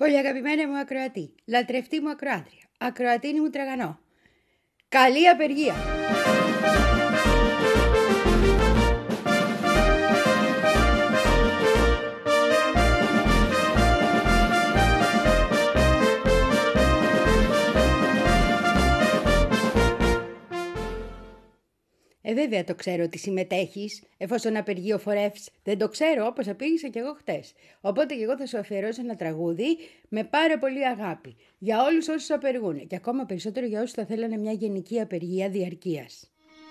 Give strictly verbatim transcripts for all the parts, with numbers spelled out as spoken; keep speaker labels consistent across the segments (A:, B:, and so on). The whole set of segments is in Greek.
A: Πολύ αγαπημένα μου ακροατή, λατρευτή μου ακροάτρια, ακροατίνη μου τραγανό. Καλή απεργία! Ε, βέβαια το ξέρω ότι συμμετέχεις, εφόσον απεργείο φορεύς. Δεν το ξέρω, όπως απήγησα κι εγώ χτες. Οπότε και εγώ θα σου αφιερώσω ένα τραγούδι με πάρα πολύ αγάπη. Για όλους όσους απεργούν και ακόμα περισσότερο για όσους θα θέλανε μια γενική απεργία διαρκείας.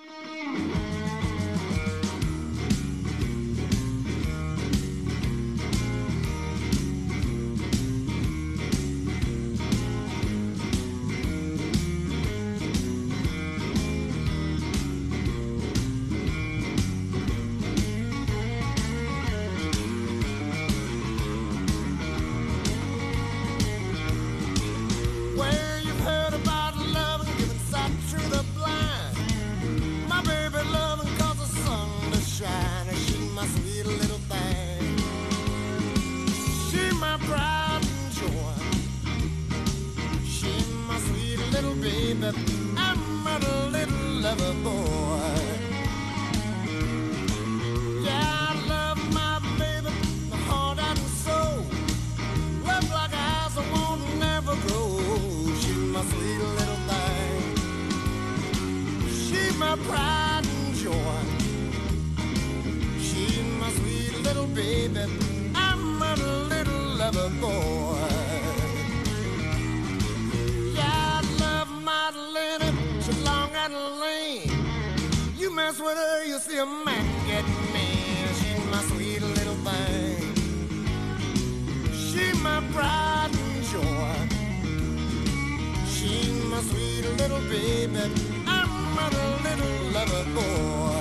B: I'm a little lover boy. Yeah, I love my baby, my heart and soul. Love like eyes that won't never grow. She's my sweet little thing. She's my pride and joy. She's my sweet little baby. I'm a little lover boy. You mess with her, you see a man get mad. She's my sweet little thing. She's my pride and joy. She's my sweet little baby. I'm a little lover boy.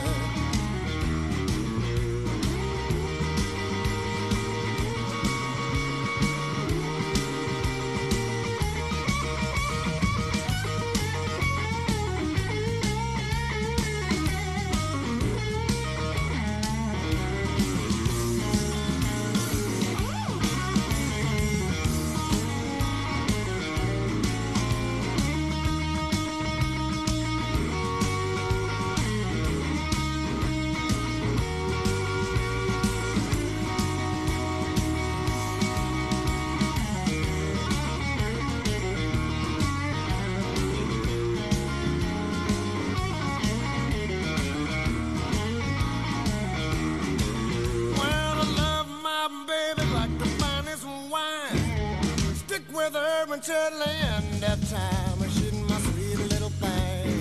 B: Until the end of time, she's my sweet little thing.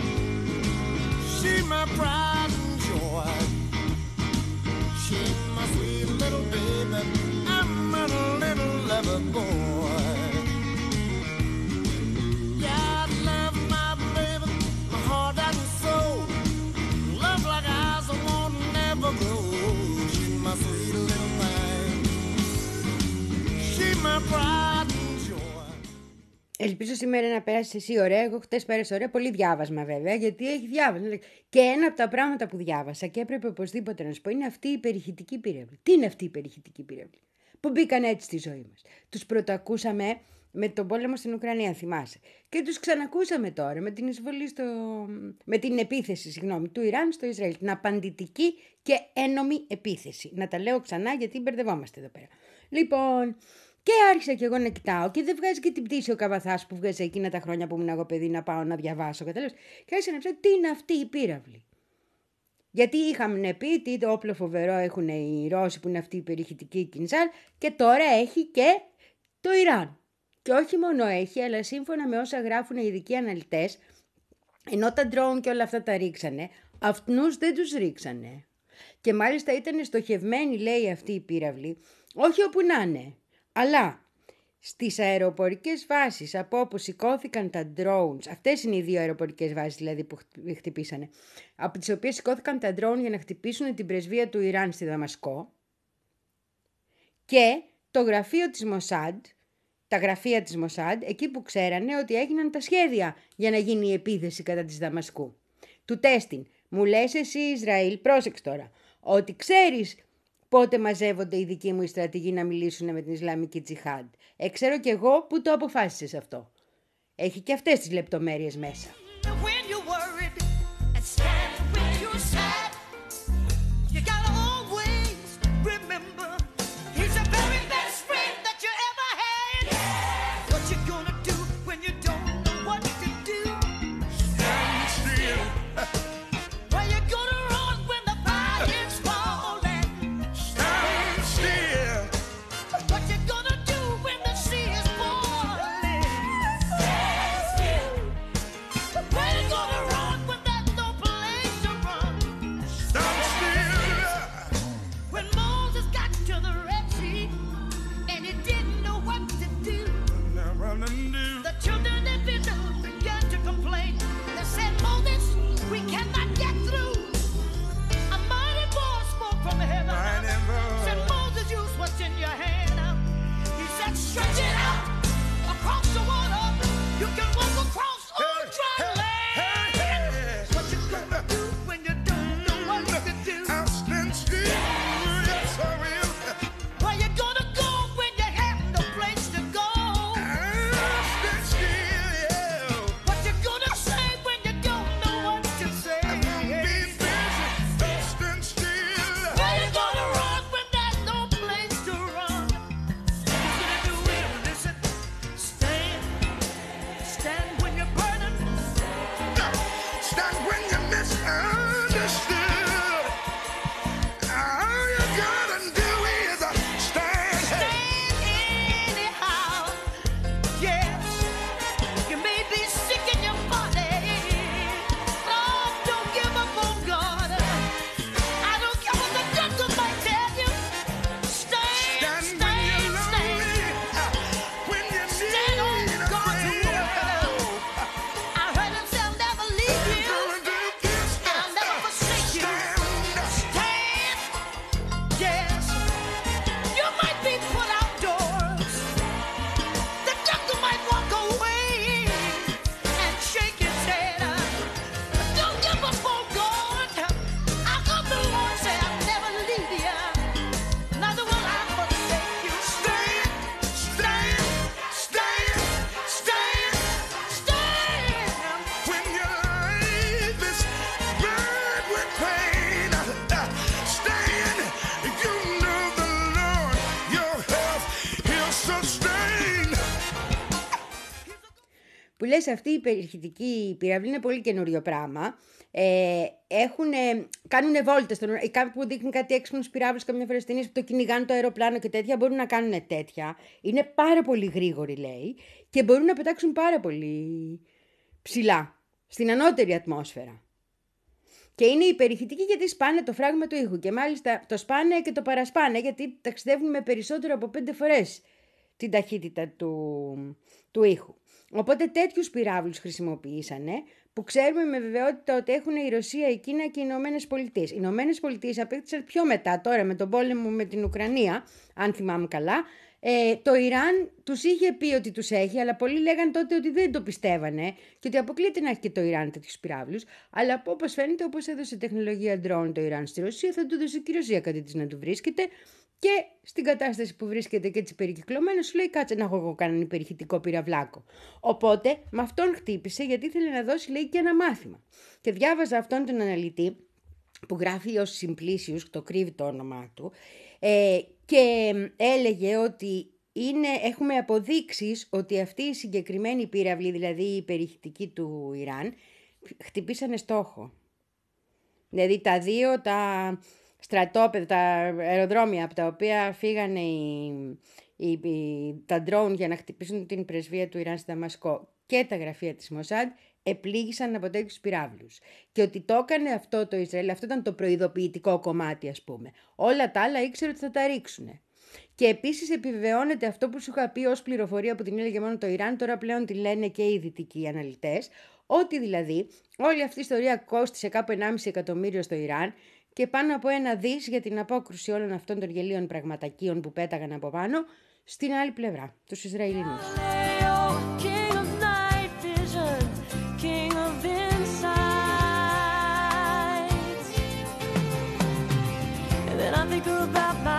B: She's my pride and joy. She's my sweet little baby. I'm a little lover boy. Yeah, I love my baby, my heart and soul. Love like eyes that won't never grow. She's my sweet little thing. She's my pride.
A: Ελπίζω σήμερα να πέρασεις εσύ ωραία. Εγώ χτες πέρασα ωραία. Πολύ διάβασμα βέβαια, γιατί έχει διάβασμα. Και ένα από τα πράγματα που διάβασα και έπρεπε οπωσδήποτε να σου πω είναι αυτή η περιχητική πύραυλη. Τι είναι αυτή η περιχητική πύραυλη? Που μπήκαν έτσι στη ζωή μας. Τους πρωτοακούσαμε με τον πόλεμο στην Ουκρανία, θυμάσαι. Και τους ξανακούσαμε τώρα με την εισβολή στο... με την επίθεση, συγγνώμη, του Ιράν στο Ισραήλ. Την απαντητική και ένομη επίθεση. Να τα λέω ξανά γιατί μπερδευόμαστε εδώ πέρα. Λοιπόν. Και άρχισα και εγώ να κοιτάω και δεν βγάζει και την πτήση ο Καβαθάς που βγάζει εκείνα τα χρόνια που ήμουν εγώ παιδί να πάω να διαβάσω. Κατάλαβες. Και άρχισα να ψάχνω τι είναι αυτή η πύραυλη. Γιατί είχαμε πει τι το όπλο φοβερό έχουν οι Ρώσοι που είναι αυτή η περιχητική Κινζάλ και τώρα έχει και το Ιράν. Και όχι μόνο έχει, αλλά σύμφωνα με όσα γράφουν οι ειδικοί αναλυτές, ενώ τα ντρόουν και όλα αυτά τα ρίξανε, αυτούς δεν τους ρίξανε. Και μάλιστα ήταν στοχευμένη, λέει, αυτή η πύραυλη, όχι όπου να είναι. Αλλά στις αεροπορικές βάσεις από όπου σηκώθηκαν τα drones, αυτές είναι οι δύο αεροπορικές βάσεις δηλαδή που χτυπήσανε, από τις οποίες σηκώθηκαν τα drone για να χτυπήσουν την πρεσβεία του Ιράν στη Δαμασκό και το γραφείο της Μοσάντ, τα γραφεία της Μοσάντ, εκεί που ξέρανε ότι έγιναν τα σχέδια για να γίνει η επίθεση κατά της Δαμασκού. Του τέστην, μου λες εσύ Ισραήλ, πρόσεξε τώρα, ότι ξέρεις πότε μαζεύονται οι δικοί μου οι στρατηγοί να μιλήσουν με την Ισλαμική Τζιχάντ. Ε, ξέρω κι εγώ που το αποφάσισες αυτό. Έχει και αυτές τις λεπτομέρειες μέσα. Που λες, αυτή η περιχητική πύραυλη είναι πολύ καινούριο πράγμα. Ε, έχουνε, κάνουνε βόλτες. Κάποιοι που δείχνουν κάτι έξυπνους πυράβλους, καμιά φορά ταινίες που το κυνηγάνε το αεροπλάνο και τέτοια, μπορούν να κάνουν τέτοια. Είναι πάρα πολύ γρήγοροι, λέει, και μπορούν να πετάξουν πάρα πολύ ψηλά, στην ανώτερη ατμόσφαιρα. Και είναι υπερηχητική γιατί σπάνε το φράγμα του ήχου. Και μάλιστα το σπάνε και το παρασπάνε, γιατί ταξιδεύουν με περισσότερο από πέντε φορές την ταχύτητα του, του ήχου. Οπότε τέτοιους πυράβλους χρησιμοποιήσανε, που ξέρουμε με βεβαιότητα ότι έχουν η Ρωσία, η Κίνα και οι Ηνωμένες Πολιτείες. Οι Ηνωμένες Πολιτείες απέκτησαν πιο μετά, τώρα με τον πόλεμο με την Ουκρανία, αν θυμάμαι καλά. Ε, το Ιράν τους είχε πει ότι τους έχει, αλλά πολλοί λέγαν τότε ότι δεν το πιστεύανε και ότι αποκλείεται να έχει και το Ιράν τέτοιους πυράβλους. Αλλά όπως φαίνεται, όπως έδωσε τεχνολογία drone το Ιράν στη Ρωσία, θα του δώσει και η Ρωσία κάτι της να του βρίσκεται. Και στην κατάσταση που βρίσκεται και έτσι περικυκλωμένο, σου λέει: κάτσε να έχω εγώ κανέναν υπερηχητικό πυραυλάκο. Οπότε με αυτόν χτύπησε, γιατί ήθελε να δώσει, λέει, και ένα μάθημα. Και διάβαζα αυτόν τον αναλυτή που γράφει ως Simplicius, το κρύβει το όνομά του, ε, και έλεγε ότι είναι, έχουμε αποδείξεις ότι αυτή η συγκεκριμένη πύραυλη, δηλαδή η υπερηχητική του Ιράν, χτυπήσανε στόχο. Δηλαδή τα δύο, τα στρατόπεδα, τα αεροδρόμια από τα οποία φύγανε οι, οι, οι, τα drone για να χτυπήσουν την πρεσβεία του Ιράν στη Δαμασκό και τα γραφεία της Μοσάντ, επλήγησαν από τέτοιους πυράβλους. Και ότι το έκανε αυτό το Ισραήλ, αυτό ήταν το προειδοποιητικό κομμάτι, ας πούμε. Όλα τα άλλα ήξερε ότι θα τα ρίξουνε. Και επίσης επιβεβαιώνεται αυτό που σου είχα πει ως πληροφορία που την έλεγε μόνο το Ιράν, τώρα πλέον τη λένε και οι δυτικοί αναλυτές, ότι δηλαδή όλη αυτή η ιστορία κόστισε κάπου ενάμιση εκατομμύριο στο Ιράν και πάνω από ένα δις για την απόκρουση όλων αυτών των γελίων πραγματακίων που πέταγαν από πάνω στην άλλη πλευρά, τους Ισραηλινούς. Think about my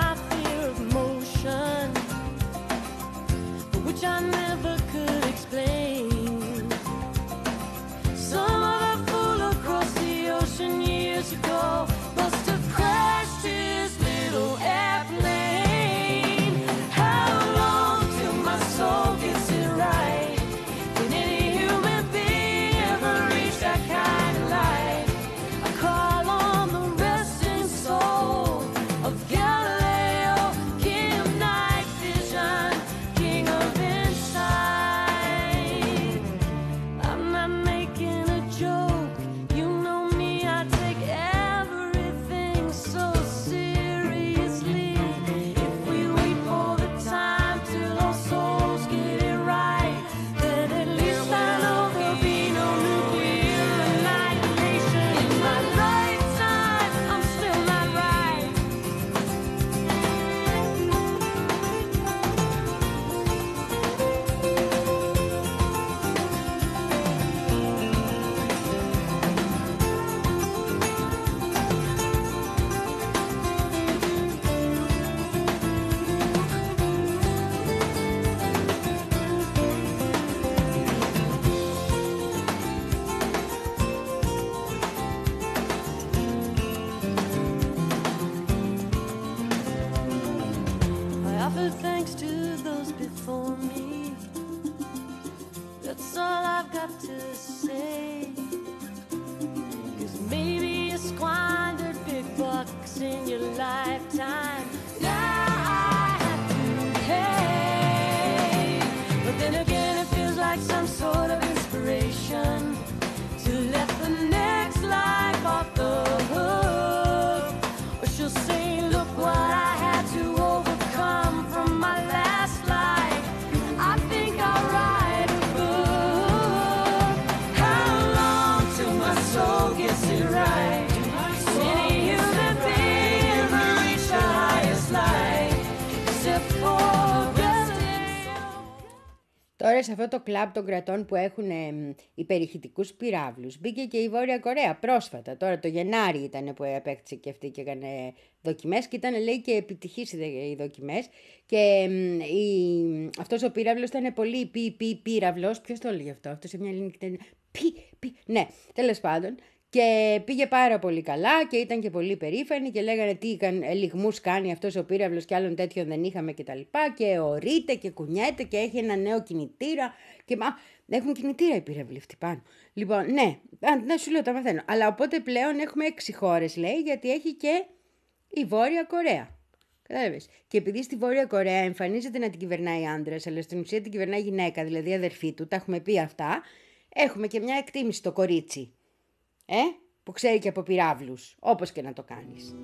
A: τώρα σε αυτό το κλαμπ των κρατών που έχουν ε, υπερηχητικούς πυράβλους μπήκε και η Βόρεια Κορέα πρόσφατα. Τώρα το Γενάρη ήταν που απέκτησε και αυτή και έκανε δοκιμές και ήταν, λέει, και επιτυχής οι δοκιμές. Και ε, η, αυτός ο πύραυλος ήταν πολύ πι, πι, πύραυλος. Ποιος το έλεγε αυτό? Αυτό σε μια ελληνική ταινία. Πι, πι, ναι, τέλος πάντων. Και πήγε πάρα πολύ καλά και ήταν και πολύ περήφανοι και λέγανε τι ελιγμούς κάνει αυτός ο πύραυλος και άλλων τέτοιων δεν είχαμε και τα λοιπά και ορείται και κουνιέται και έχει ένα νέο κινητήρα και μα, έχουν κινητήρα οι πύραυλοι αυτοί πάνω. Λοιπόν, ναι, να σου λέω τα μαθαίνω. Αλλά οπότε πλέον έχουμε έξι χώρες, λέει, γιατί έχει και η Βόρεια Κορέα. Κατάλαβες. Και επειδή στη Βόρεια Κορέα εμφανίζεται να την κυβερνάει άντρας, αλλά στην ουσία την κυβερνάει γυναίκα, δηλαδή αδερφή του, τα έχουμε πει αυτά, έχουμε και μια εκτίμηση στο κορίτσι. Ε, που ξέρει και από πυράβλους, όπως και να το κάνεις.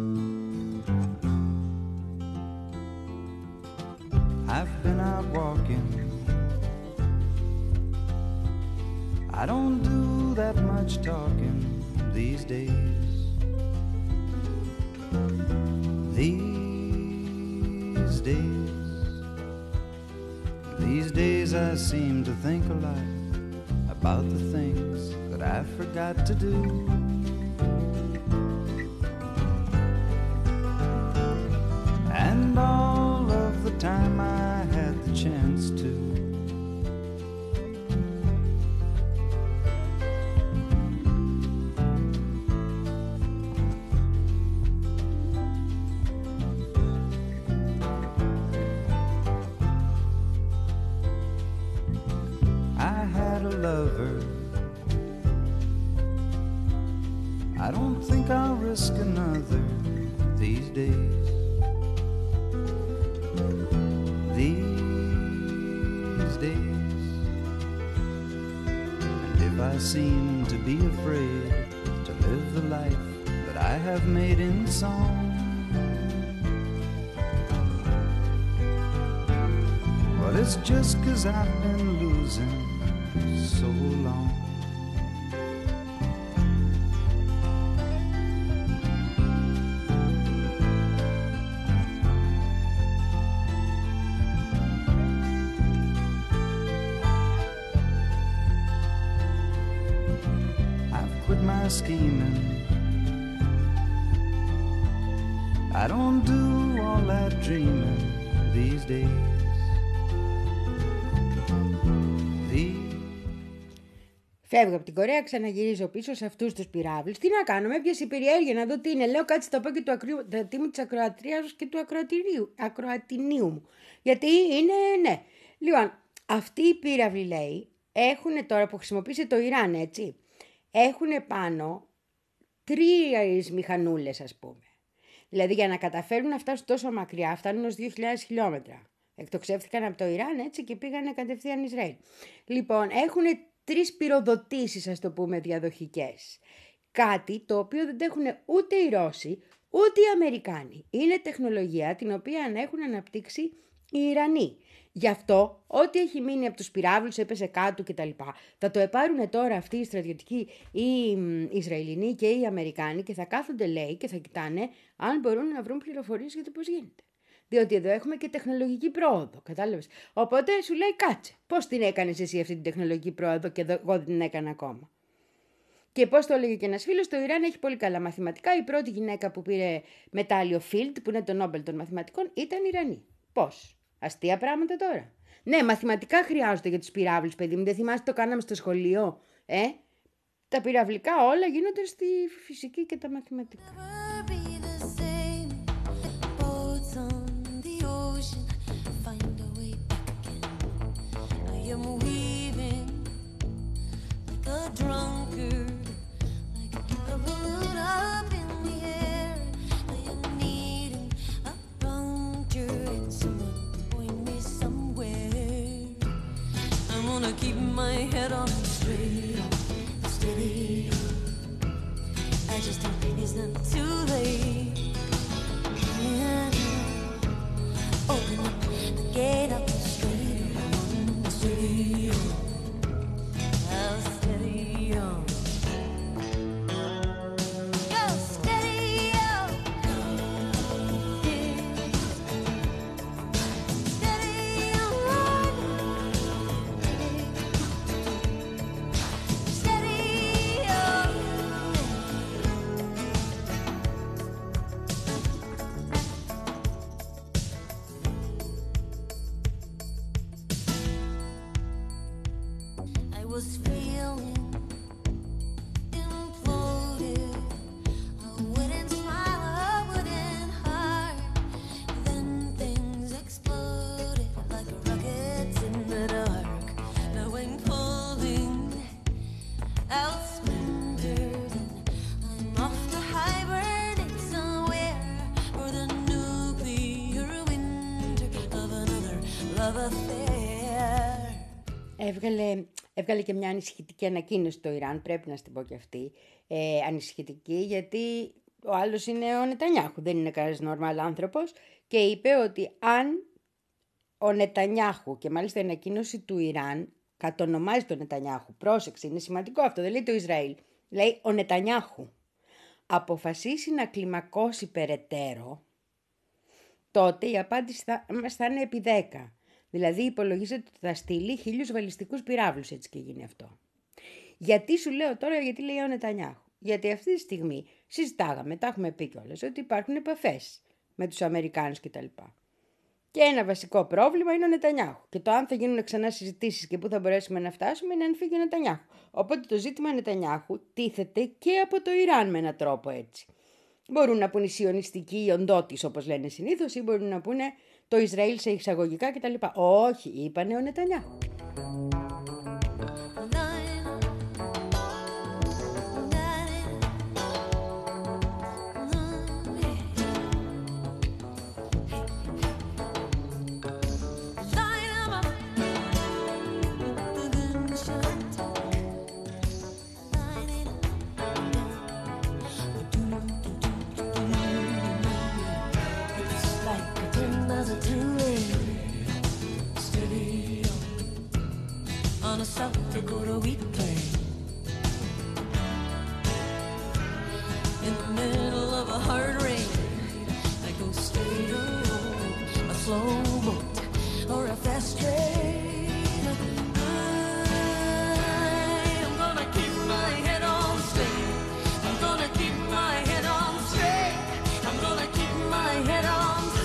C: I've been out walking. I don't do that much talking these days. These days. These days I seem to think a lot about the things that I forgot to do. And all of the time I had the chance to, I had a lover. I don't think I'll risk another these days. These days. And if I seem to be afraid to live the life that I have made in song, well, it's just 'cause I've been losing so long. Scheming. I don't do all that dreaming these days.
A: Φεύγω από την Κορέα, ξαναγυρίζω πίσω σε αυτούς τους πυράβλους. Τι να κάνω, με έπιασε η περιέργεια να δω τι είναι. Λέω κάτσε το πω και του ακροατήμου της ακροατρίας και του ακροατινίου μου. Γιατί είναι, ναι. Λοιπόν, αυτοί οι πύραυλοι, λέει, έχουν τώρα που χρησιμοποίησε το Ιράν, έτσι. Έχουν πάνω τρεις μηχανούλες, ας πούμε. Δηλαδή για να καταφέρουν να φτάσουν τόσο μακριά, φτάνουν ως δύο χιλιάδες χιλιόμετρα. Εκτοξεύτηκαν από το Ιράν, έτσι, και πήγανε κατευθείαν Ισραήλ. Λοιπόν, έχουν τρεις πυροδοτήσεις, ας το πούμε, διαδοχικές. Κάτι το οποίο δεν έχουν ούτε οι Ρώσοι, ούτε οι Αμερικάνοι. Είναι τεχνολογία την οποία έχουν αναπτύξει οι Ιρανοί. Γι' αυτό, ό,τι έχει μείνει από τους πυράβλους έπεσε κάτω κτλ. Θα το επάρουν τώρα αυτοί οι στρατιωτικοί, οι Ισραηλινοί και οι Αμερικάνοι και θα κάθονται, λέει, και θα κοιτάνε αν μπορούν να βρουν πληροφορίες για το πώς γίνεται. Διότι εδώ έχουμε και τεχνολογική πρόοδο, κατάλαβες. Οπότε σου λέει κάτσε, πώς την έκανες εσύ αυτή την τεχνολογική πρόοδο και εγώ δεν την έκανα ακόμα. Και πώς το έλεγε και ένας φίλος, το Ιράν έχει πολύ καλά μαθηματικά. Η πρώτη γυναίκα που πήρε μετάλλιο Field, που είναι το Νόμπελ των μαθηματικών, ήταν Ιρανή. Πώς? Αστεία πράγματα τώρα. Ναι, μαθηματικά χρειάζονται για τους πυράβλους, παιδί μου. Δεν θυμάστε το κάναμε στο σχολείο. Ε? Τα πυραυλικά όλα γίνονται στη φυσική και τα μαθηματικά.
D: Keep my head on straight, steady. I just don't think it's not too late. Yeah. Open up the gate up straight on, steady on. I'll steady on. Go steady on. Yeah. Steady on. affair.
A: Έβγαλε, έβγαλε και μια ανησυχητική ανακοίνωση το Ιράν, πρέπει να στην πω και αυτή. Ε, ανησυχητική γιατί ο άλλος είναι ο Νετανιάχου, δεν είναι κανένας νορμάλ άνθρωπος και είπε ότι αν ο Νετανιάχου, και μάλιστα η ανακοίνωση του Ιράν κατονομάζει τον Νετανιάχου, πρόσεξε, είναι σημαντικό αυτό, δεν λέει το Ισραήλ, λέει ο Νετανιάχου, αποφασίσει να κλιμακώσει περαιτέρω, τότε η απάντηση θα, θα είναι επί δέκα. Δηλαδή υπολογίζεται ότι θα στείλει χίλιους βαλιστικούς πυράβλους, έτσι και γίνει αυτό. Γιατί σου λέω τώρα, γιατί λέει ο Νετανιάχου. Γιατί αυτή τη στιγμή συζητάγαμε, τα έχουμε πει κιόλας, ότι υπάρχουν επαφές με τους Αμερικάνους κτλ. Και ένα βασικό πρόβλημα είναι ο Νετανιάχου. Και το αν θα γίνουν ξανά συζητήσεις και πού θα μπορέσουμε να φτάσουμε είναι αν φύγει ο Νετανιάχου. Οπότε το ζήτημα Νετανιάχου τίθεται και από το Ιράν με έναν τρόπο έτσι. Μπορούν να πούνε οι σιωνιστικοί οι οντότης, όπως λένε συνήθως, ή μπορούν να πούνε το Ισραήλ σε εισαγωγικά κτλ. Όχι, είπανε ο Νετανιάχου.
D: On a South Dakota wheat plain, in the middle of a hard rain, I go straight on a slow boat or a fast train. I'm gonna keep my head on straight. I'm gonna keep my head on straight. I'm gonna keep my head on straight.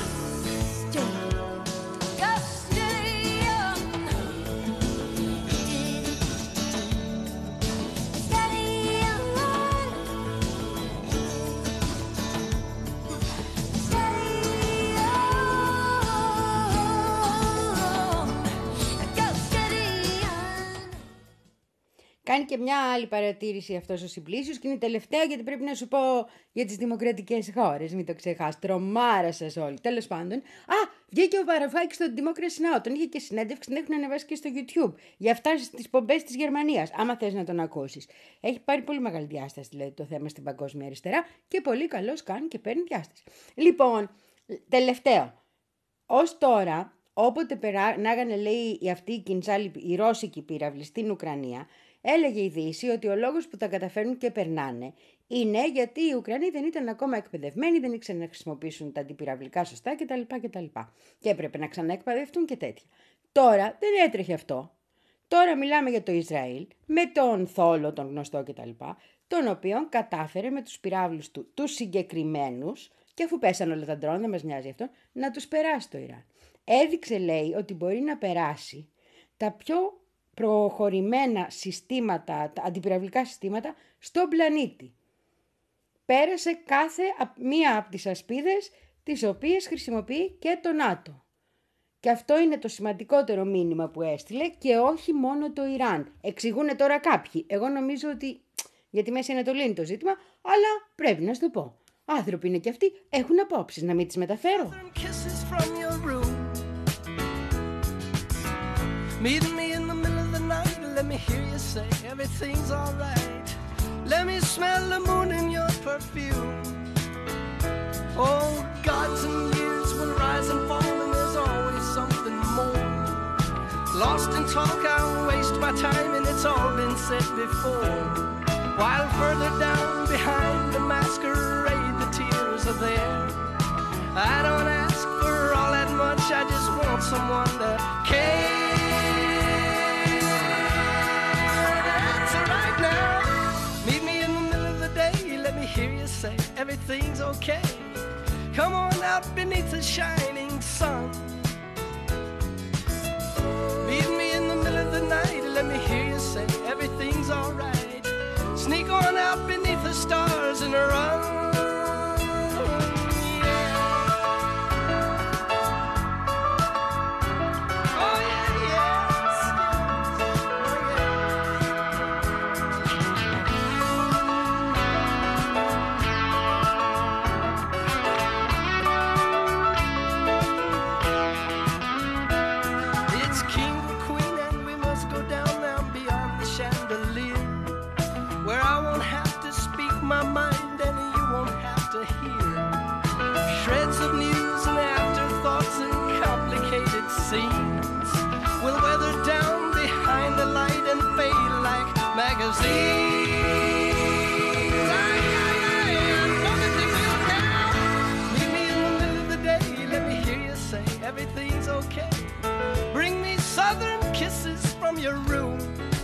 A: Κάνει και μια άλλη παρατήρηση αυτός ο Συμπλήσιος και είναι η τελευταία γιατί πρέπει να σου πω για τις δημοκρατικές χώρες, μην το ξεχάς, τρομάρα σας όλοι. Τέλος πάντων, α, βγήκε ο Βαρουφάκης στο Democracy Now, τον είχε και συνέντευξη, την έχουν ανεβάσει και στο YouTube, για αυτά στις πομπές της Γερμανίας, άμα θες να τον ακούσεις. Έχει πάρει πολύ μεγάλη διάσταση δηλαδή το θέμα στην παγκόσμια αριστερά και πολύ καλώς κάνει και παίρνει διάσταση. Λοιπόν, τελευταίο, ως τώρα, όποτε περνάγανε λέει η αυτή η Κινζάλη, η ρώσικη πύραυλη στην Ουκρανία, έλεγε η Δύση ότι ο λόγος που τα καταφέρνουν και περνάνε είναι γιατί οι Ουκρανοί δεν ήταν ακόμα εκπαιδευμένοι, δεν ήξεραν να χρησιμοποιήσουν τα αντιπυραυλικά σωστά κτλ. κτλ. Και έπρεπε να ξαναεκπαιδευτούν και τέτοια. Τώρα δεν έτρεχε αυτό. Τώρα μιλάμε για το Ισραήλ με τον Θόλο, τον γνωστό κτλ. Τον οποίον κατάφερε με τους πυράβλους του, τους συγκεκριμένους, και αφού πέσαν όλα τα ντρόν, δεν μας νοιάζει αυτό, να τους περάσει το Ιράν. Έδειξε, λέει, ότι μπορεί να περάσει τα πιο προχωρημένα συστήματα, τα αντιπυραυλικά συστήματα στον πλανήτη. Πέρασε κάθε μία από τις ασπίδες τις οποίες χρησιμοποιεί και το ΝΑΤΟ. Και αυτό είναι το σημαντικότερο μήνυμα που έστειλε και όχι μόνο το Ιράν. Εξηγούν τώρα κάποιοι. Εγώ νομίζω ότι για τη Μέση Ανατολή είναι το ζήτημα, αλλά πρέπει να σου το πω. Άνθρωποι είναι και αυτοί, έχουν απόψεις, να μην τις μεταφέρω.
E: Meet me in the middle of the night, let me hear you say everything's alright. Let me smell the moon in your perfume. Oh, gods and years will rise and fall, and there's always something more. Lost in talk, I waste my time, and it's all been said before. While further down behind the masquerade, the tears are there. I don't ask for all that much, I just want someone to care. Hear you say everything's okay. Come on out beneath the shining sun. Meet me in the middle of the night. Let me hear you say everything's alright. Sneak on out beneath the stars and run. my mind and you won't have to hear shreds of news and afterthoughts and complicated scenes will weather down behind the light and fade like magazines. I, I, I, I know that you will now. Meet me in the middle of the day, let me hear you say everything's okay. Bring me southern kisses from your room.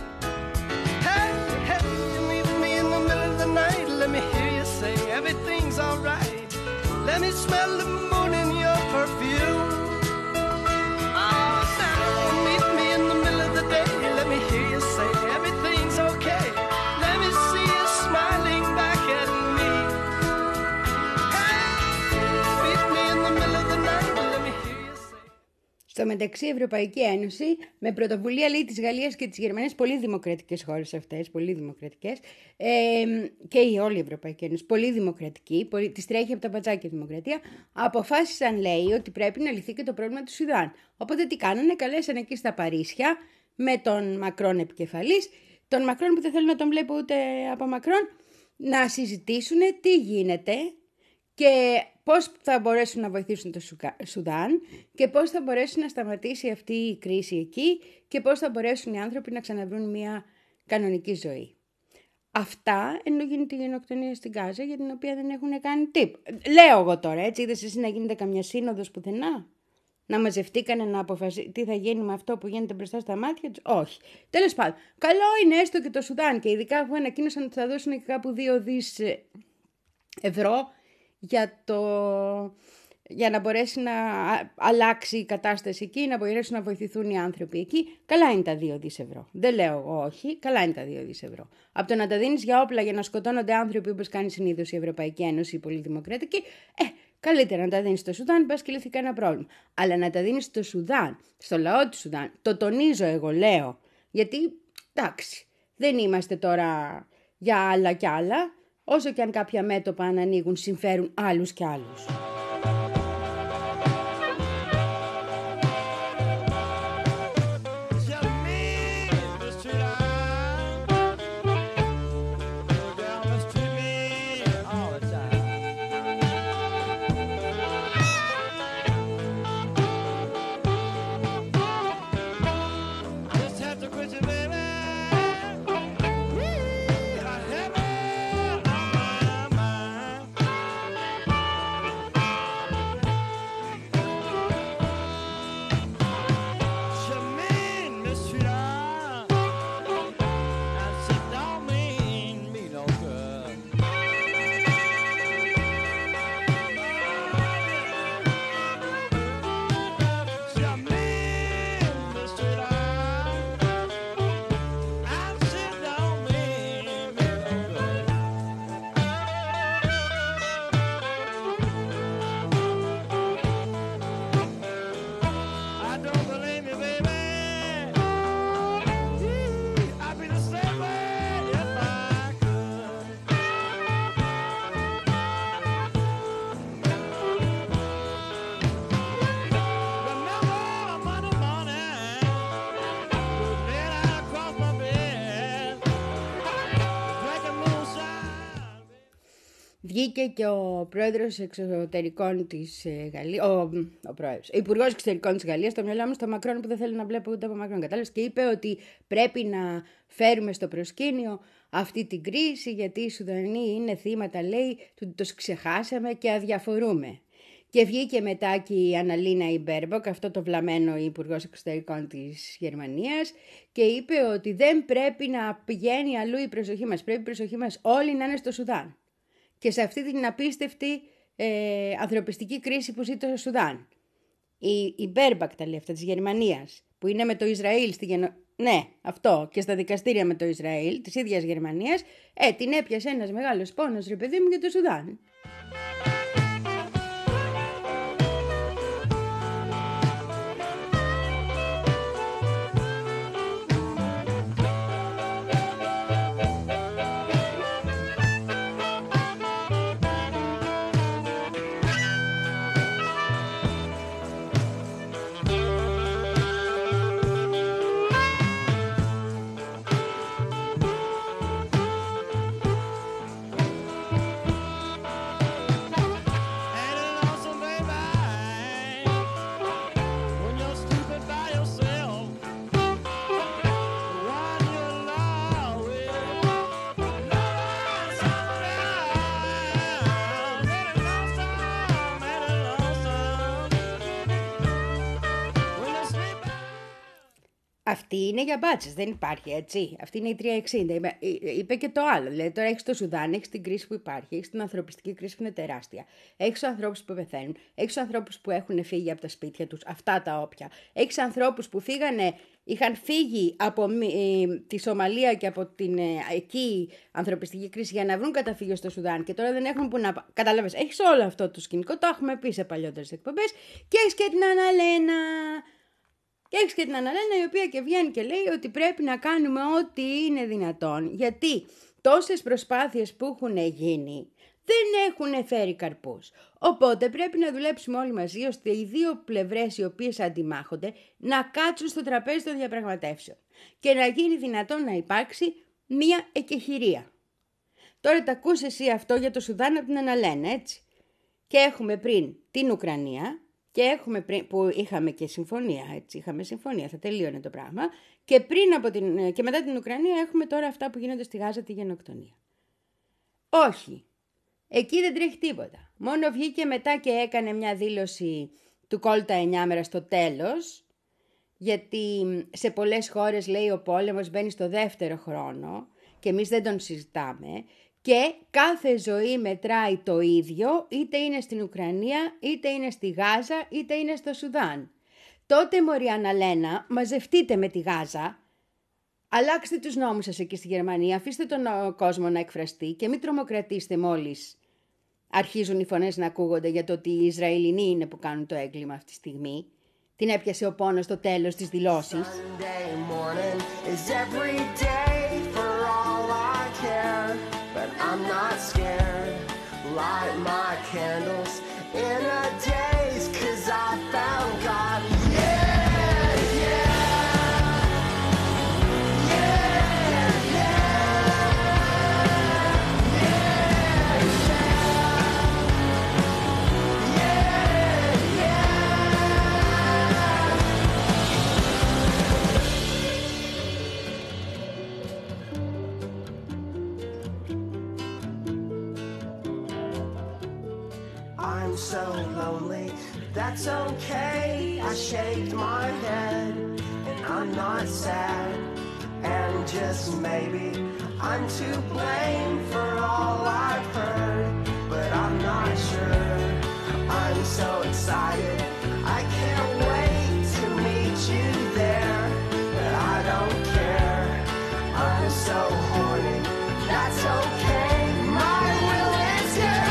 E: Hey, hey, you meet me in the middle of the night, let me hear you say everything's alright. Let me smell the moon in your perfume. Oh, now meet me in the middle of the day, let me hear you say everything's okay. Let me see you smiling back at me. Hey, meet me in the middle of the night, let me hear you say.
A: Στο μεταξύ, η Ευρωπαϊκή Ένωση, με πρωτοβουλία λέει της Γαλλίας και της Γερμανίας, πολύ δημοκρατικές χώρες αυτές, πολύ δημοκρατικές, ε, και η όλη η Ευρωπαϊκή Ένωση, πολύ δημοκρατική, πολύ, της τρέχει από τα πατσάκια η δημοκρατία, αποφάσισαν, λέει, ότι πρέπει να λυθεί και το πρόβλημα του Σουδάν. Οπότε τι κάνανε, καλέσαν εκεί στα Παρίσια, με τον Μακρόν επικεφαλής, τον Μακρόν που δεν θέλω να τον βλέπω ούτε από Μακρόν, να συζητήσουν τι γίνεται και πώς θα μπορέσουν να βοηθήσουν το Σουδάν και πώς θα μπορέσουν να σταματήσει αυτή η κρίση εκεί και πώς θα μπορέσουν οι άνθρωποι να ξαναβρούν μια κανονική ζωή. Αυτά ενώ γίνεται η γενοκτονία στην Γάζα, για την οποία δεν έχουν κάνει τίποτα. Λέω εγώ τώρα, έτσι, είδες εσύ να γίνεται καμιά σύνοδος πουθενά? Να μαζευτήκανε να αποφασίσουν τι θα γίνει με αυτό που γίνεται μπροστά στα μάτια τους? Όχι. Τέλος πάντων, καλό είναι έστω και το Σουδάν, και ειδικά αφού ανακοίνωσαν ότι θα δώσουν και κάπου δύο δις ευρώ για, το, για να μπορέσει να αλλάξει η κατάσταση εκεί, να μπορέσουν να βοηθηθούν οι άνθρωποι εκεί. Καλά είναι τα δύο δις ευρώ. Δεν λέω εγώ όχι, καλά είναι τα δύο δις ευρώ. Από το να τα δίνεις για όπλα για να σκοτώνονται άνθρωποι, όπως κάνει συνήθως η Ευρωπαϊκή Ένωση, η πολύ δημοκρατική, ε, καλύτερα να τα δίνεις στο Σουδάν, πας και λυθεί κανένα πρόβλημα. Αλλά να τα δίνεις στο Σουδάν, στο λαό του Σουδάν, το τονίζω εγώ, λέω, γιατί εντάξει, δεν είμαστε τώρα για άλλα κι άλλα. Όσο και αν κάποια μέτωπα αν ανοίγουν συμφέρουν άλλους και άλλους. Βγήκε και ο πρόεδρος εξωτερικών της Γαλλίας, ο, ο πρόεδρος, ο υπουργός εξωτερικών της Γαλλίας, το μυαλό μου στο Μακρόν που δεν θέλω να βλέπω ούτε από Μακρόν, κατάλαβες, και είπε ότι πρέπει να φέρουμε στο προσκήνιο αυτή την κρίση, γιατί οι Σουδανοί είναι θύματα, λέει, του το ξεχάσαμε και αδιαφορούμε. Και βγήκε μετά και η Αναλίνα Ιμπέρμποκ, αυτό το βλαμμένο υπουργός εξωτερικών της Γερμανίας, και είπε ότι δεν πρέπει να πηγαίνει αλλού η προσοχή μας, πρέπει η προσοχή μας όλοι να είναι στο Σουδάν. Και σε αυτή την απίστευτη ε, ανθρωπιστική κρίση που ζει το Σουδάν. Η, η Μπέρμπακ τα λέει αυτά της Γερμανίας, που είναι με το Ισραήλ στη γενο... Ναι, αυτό, και στα δικαστήρια με το Ισραήλ της ίδιας Γερμανίας, ε, την έπιασε ένας μεγάλος πόνος, ρε παιδί μου, για το Σουδάν. Αυτή είναι για μπάτσες, δεν υπάρχει έτσι. Αυτή είναι η τριακόσια εξήντα. Είπε, είπε και το άλλο. Δηλαδή, τώρα έχεις το Σουδάν, έχεις την κρίση που υπάρχει, έχεις την ανθρωπιστική κρίση που είναι τεράστια. Έχεις τους ανθρώπους που πεθαίνουν, έχεις τους ανθρώπους που έχουν φύγει από τα σπίτια τους, αυτά τα όποια. Έχεις ανθρώπους που φύγανε, είχαν φύγει από ε, τη Σομαλία και από την ε, εκεί ανθρωπιστική κρίση για να βρουν καταφύγιο στο Σουδάν και τώρα δεν έχουν που να. Κατάλαβες, έχεις όλο αυτό το σκηνικό, το έχουμε πει σε παλιότερες εκπομπές και έχεις και την Αναλένα. Και έχεις και την Αναλένα η οποία και βγαίνει και λέει ότι πρέπει να κάνουμε ό,τι είναι δυνατόν. Γιατί τόσες προσπάθειες που έχουν γίνει δεν έχουν φέρει καρπούς. Οπότε πρέπει να δουλέψουμε όλοι μαζί ώστε οι δύο πλευρές οι οποίες αντιμάχονται να κάτσουν στο τραπέζι των διαπραγματεύσεων. Και να γίνει δυνατόν να υπάρξει μία εκεχηρία. Τώρα τα ακούς εσύ αυτό για το Σουδάν από την Αναλένα, έτσι. Και έχουμε πριν την Ουκρανία. Και έχουμε πριν, που είχαμε και συμφωνία, έτσι, είχαμε συμφωνία, θα τελείωνε το πράγμα. Και, πριν από την, και μετά την Ουκρανία έχουμε τώρα αυτά που γίνονται στη Γάζα, τη γενοκτονία. Όχι, εκεί δεν τρέχει τίποτα. Μόνο βγήκε μετά και έκανε μια δήλωση του Κόλτα εννιά μέρα στο τέλος, γιατί σε πολλές χώρες λέει ο πόλεμος μπαίνει στο δεύτερο χρόνο και εμείς δεν τον συζητάμε. Και κάθε ζωή μετράει το ίδιο, είτε είναι στην Ουκρανία, είτε είναι στη Γάζα, είτε είναι στο Σουδάν. Τότε, μωρή Αναλένα, μαζευτείτε με τη Γάζα, αλλάξτε τους νόμους σας εκεί στη Γερμανία, αφήστε τον κόσμο να εκφραστεί και μην τρομοκρατήστε μόλις αρχίζουν οι φωνές να ακούγονται για το ότι οι Ισραηλινοί είναι που κάνουν το έγκλημα αυτή τη στιγμή. Την έπιασε ο πόνος στο τέλος της δηλώσης.
B: But I'm not scared. Light my candles in a daze, 'cause I found God. Yeah, yeah. Yeah, I'm so lonely, that's okay. I shake my head, and I'm not sad. And just maybe I'm to blame for all I've heard, but I'm not sure. I'm so excited, I can't wait to meet you there. But I don't care, I'm so horny, that's okay. My will is here.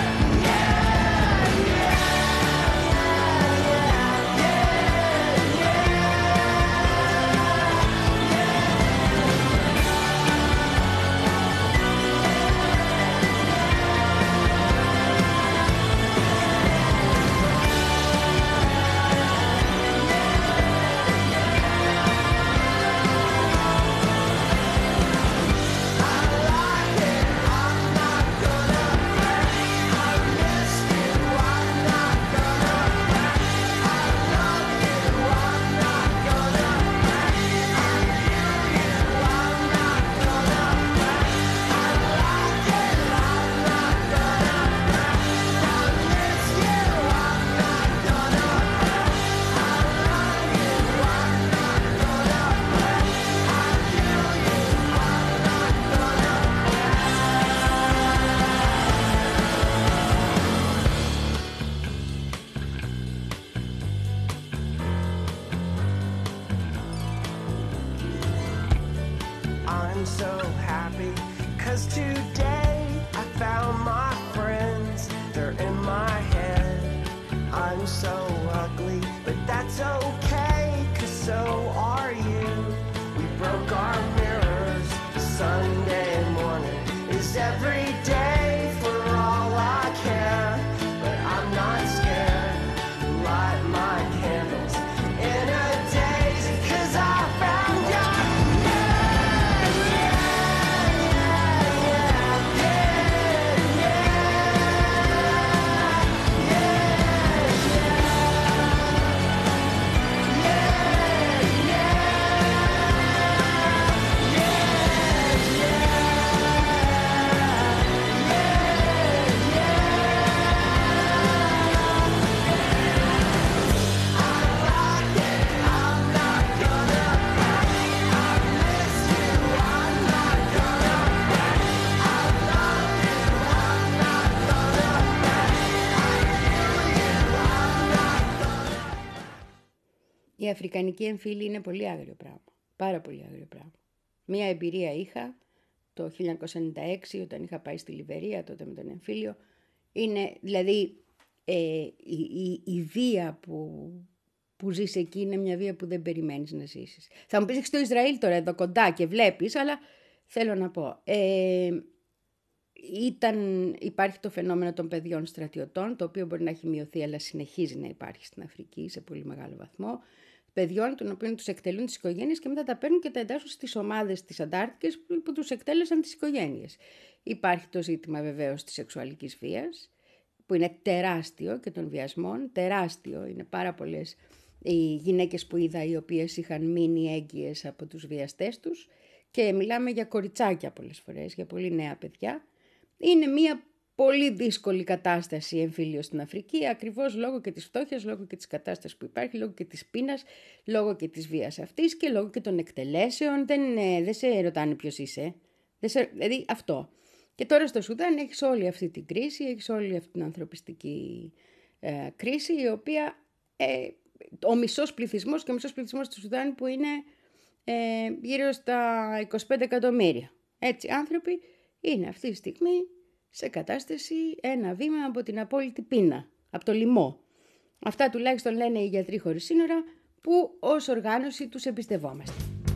A: αφρικανική εμφύλη είναι πολύ άγριο πράγμα. Πάρα πολύ άγριο πράγμα. Μία εμπειρία είχα το χίλια εννιακόσια ενενήντα έξι όταν είχα πάει στη Λιβερία τότε με τον εμφύλιο. Είναι δηλαδή ε, η, η, η βία που, που ζεις εκεί είναι μια βία που δεν περιμένεις να ζήσεις. Θα μου πεις έχεις το Ισραήλ τώρα εδώ κοντά και βλέπεις, αλλά θέλω να πω... Ε, Ήταν, υπάρχει το φαινόμενο των παιδιών στρατιωτών, το οποίο μπορεί να έχει μειωθεί, αλλά συνεχίζει να υπάρχει στην Αφρική σε πολύ μεγάλο βαθμό. Παιδιών, των οποίων τους εκτελούν τις οικογένειες και μετά τα παίρνουν και τα εντάσσουν στις ομάδες της Αντάρτικης που, που τους εκτέλεσαν τις οικογένειες. Υπάρχει το ζήτημα βεβαίως της σεξουαλικής βίας, που είναι τεράστιο, και των βιασμών, τεράστιο. Είναι πάρα πολλές οι γυναίκες που είδα οι οποίες είχαν μείνει έγκυες από τους βιαστές τους, και μιλάμε για κοριτσάκια πολλές φορές, για πολύ νέα παιδιά. Είναι μια πολύ δύσκολη κατάσταση εμφύλιο στην Αφρική, ακριβώς λόγω και της φτώχειας, λόγω και της κατάστασης που υπάρχει, λόγω και της πείνας, λόγω και της βίας αυτής και λόγω και των εκτελέσεων. Δεν, δεν σε ρωτάνε ποιος είσαι. Δεν σε, δηλαδή αυτό. Και τώρα στο Σουδάν έχεις όλη αυτή την κρίση, έχεις όλη αυτή την ανθρωπιστική ε, κρίση, η οποία ε, ο μισός πληθυσμός και ο μισός πληθυσμός του Σουδάν που είναι ε, γύρω στα είκοσι πέντε εκατομμύρια. Έτσι, άνθρωποι είναι αυτή τη στιγμή σε κατάσταση ένα βήμα από την απόλυτη πείνα, από το λοιμό. Αυτά τουλάχιστον λένε οι γιατροί χωρίς σύνορα, που ως οργάνωση τους εμπιστευόμαστε.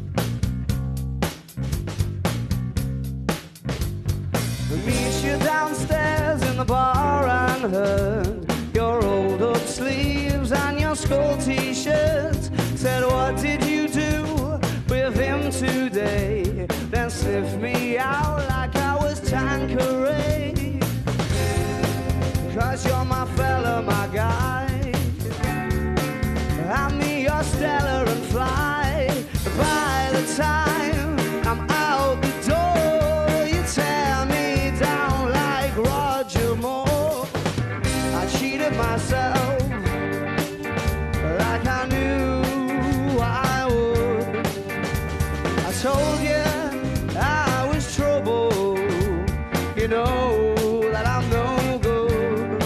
E: Meet you downstairs in the bar and heard your rolled up sleeves and your school t-shirt. Said, what did you do with him today? Then sniffed me out like I was Tanqueray. Cause you're my fella, my guy. Hand me your Stella and fly. By the time I'm out the door, you tear me down like Roger Moore. I cheated myself like I knew I would. I told you I was trouble, you know that I'm no good.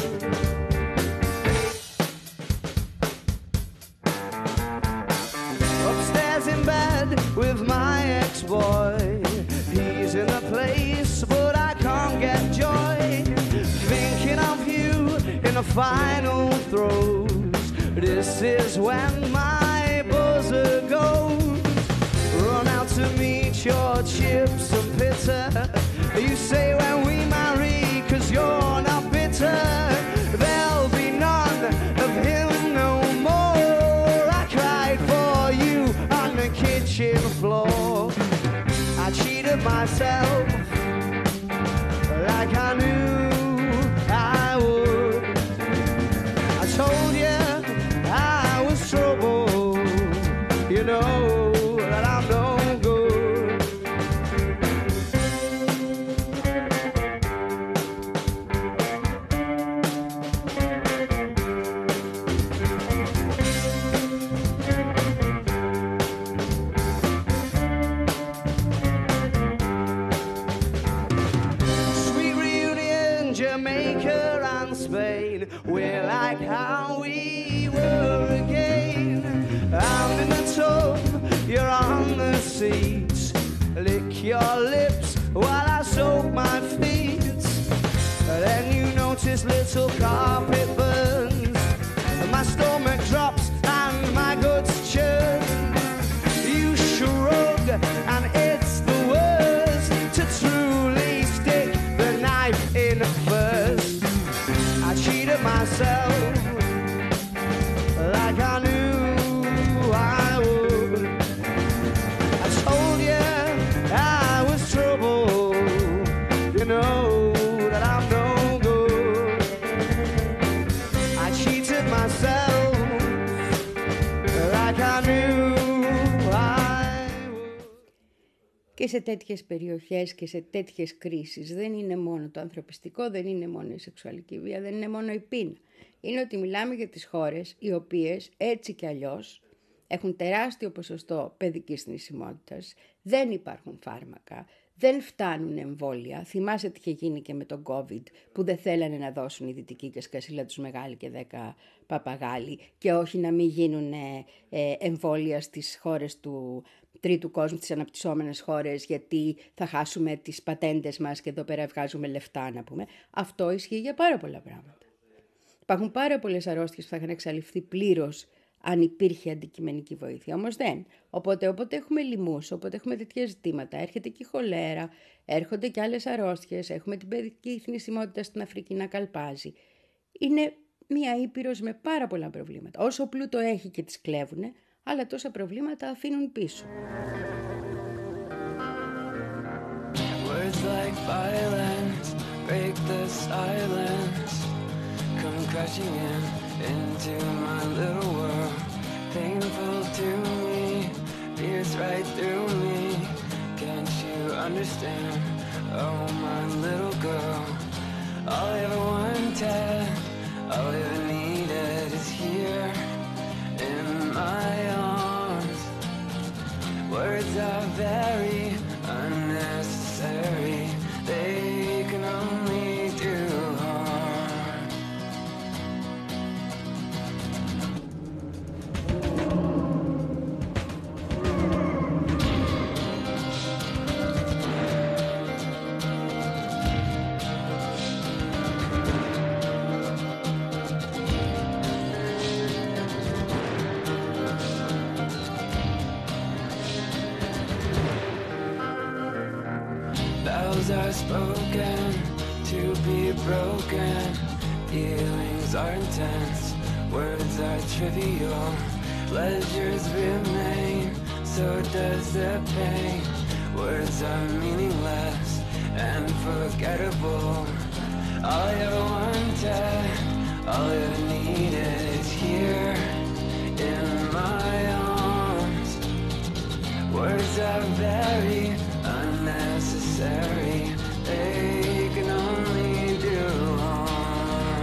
E: Upstairs in bed with my ex-boy, he's in a place but I can't get joy. Thinking of you in the final throes, this is when my buzzer goes. Run out to meet your chips and pitter. You say when we marry, cause you're not bitter, there'll be none of him no more. I cried for you on the kitchen floor. I cheated myself like I knew I would. I told you I was trouble, you know that I'm no good. Sweet reunion, Jamaica and Spain. We're like how we were again. I'm in the tub, you're on the seats. Lick your lips while I soak my feet. Then you notice little carpet burns. My stomach drops and my guts churn. You shrug and it's the worst to truly stick the knife in first. I cheated myself like I knew I would. I told you I was trouble, you know that I'm no good. I cheated myself like I knew I would.
A: Και σε τέτοιες περιοχές και σε τέτοιες κρίσεις δεν είναι μόνο το ανθρωπιστικό, δεν είναι μόνο η σεξουαλική βία, δεν είναι μόνο η πείνα. Είναι ότι μιλάμε για τις χώρες οι οποίες έτσι κι αλλιώς έχουν τεράστιο ποσοστό παιδικής θνησιμότητας, δεν υπάρχουν φάρμακα, Δεν φτάνουν εμβόλια. Θυμάσαι τι είχε γίνει και με τον COVID, που δεν θέλανε να δώσουν οι δυτικοί και σκασίλα τους μεγάλοι και δέκα παπαγάλοι, και όχι να μην γίνουν ε, εμβόλια στις χώρες του τρίτου κόσμου, στις αναπτυσσόμενες χώρες, γιατί θα χάσουμε τις πατέντες μας και εδώ πέρα βγάζουμε λεφτά, να πούμε. Αυτό ισχύει για πάρα πολλά πράγματα. Υπάρχουν πάρα πολλές αρρώστιες που θα είχαν εξαλειφθεί πλήρως αν υπήρχε αντικειμενική βοήθεια. Όμως δεν. Οπότε, όποτε έχουμε λοιμούς, όποτε έχουμε τέτοια ζητήματα, έρχεται και η χολέρα, έρχονται και άλλες αρρώστιες, έχουμε την παιδική θνησιμότητα στην Αφρική να καλπάζει. Είναι μια ήπειρος με πάρα πολλά προβλήματα. Όσο πλούτο έχει και τις κλέβουνε, αλλά τόσα προβλήματα αφήνουν πίσω.
F: Words like violence break the silence, come crashing in into my little world. Painful to me, pierce right through me. Can't you understand? Oh, my little girl. All I ever wanted, all I ever needed is here in my arms. Words are very unnecessary. They can only do harm. Vows are spoken to be broken. Feelings are intense, words are trivial. Pleasures remain, so does the pain. Words are meaningless and forgettable. All I ever wanted, all I ever needed is here in my arms. Words are very unnecessary. They can only do harm.